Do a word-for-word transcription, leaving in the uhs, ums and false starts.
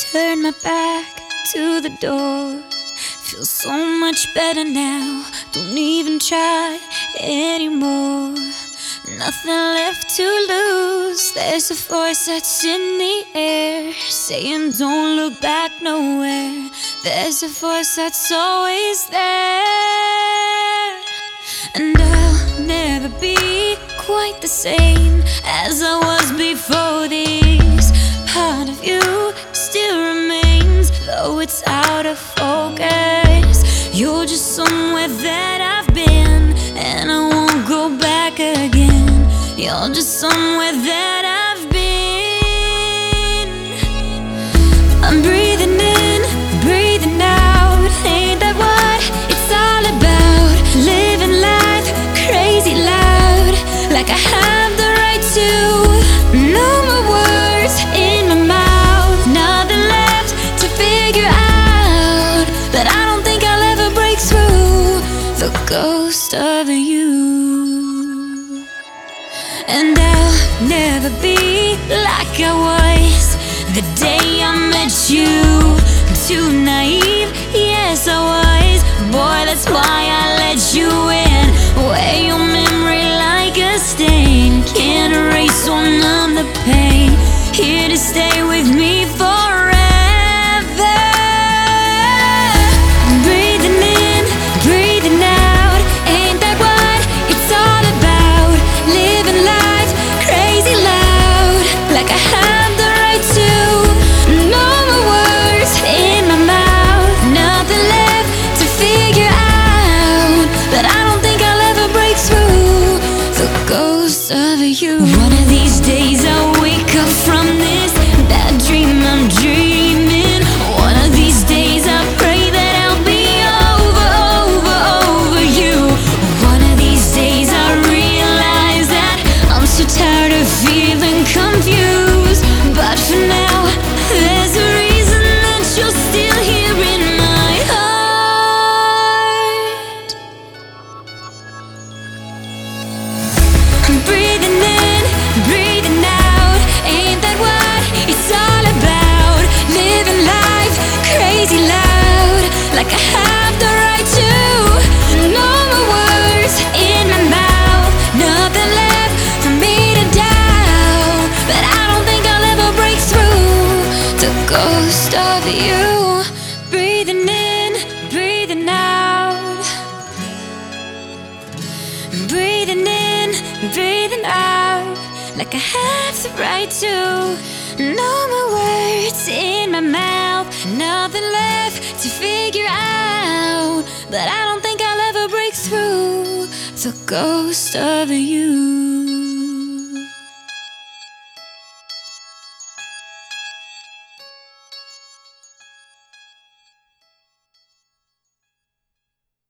Turn my back to the door. Feel so much better now. Don't even try anymore. Nothing left to lose. There's a voice that's in the air saying don't look back nowhere. There's a voice that's always there. And I'll never be quite the same as I was before this. Part of you still remains, though it's out of focus. You're just somewhere that I've been, and I won't go back again. You're just somewhere that I've been. I'm breathing in, breathing out. Ain't that what it's all about? Living life crazy loud, like I have the right to. No more words in my mouth, nothing left to figure out. But I don't think I'll ever break through the ghost of you. And I'll never be like I was the day I met you. Too naive, yes I was. Boy, that's why I let you in. Wear your memory like a stain. Can't erase or numb the pain. Here to stay with me forever. Breathing in, breathing out. Ain't that what it's all about? Living life crazy loud, like I have the right to. No more words in my mouth, nothing left to figure out. But I don't think I'll ever break through the ghost of you. One of these days I'll wake up from this bad dream I'm dreaming. One of these days I pray that I'll be over, over, over you. One of these days I realize that I'm so tired of feeling confused. But for now, there's a reason that you're still here in my heart. I'm breathing in, breathing out. Ain't that what it's all about? Living life crazy loud, like I have the right to. No more words in my mouth, nothing left for me to doubt. But I don't think I'll ever break through the ghost of you. Breathing in, breathing out. Breathing in, breathing out, like I have the right to. No more words in my mouth, nothing left to figure out. But I don't think I'll ever break through the ghost of you.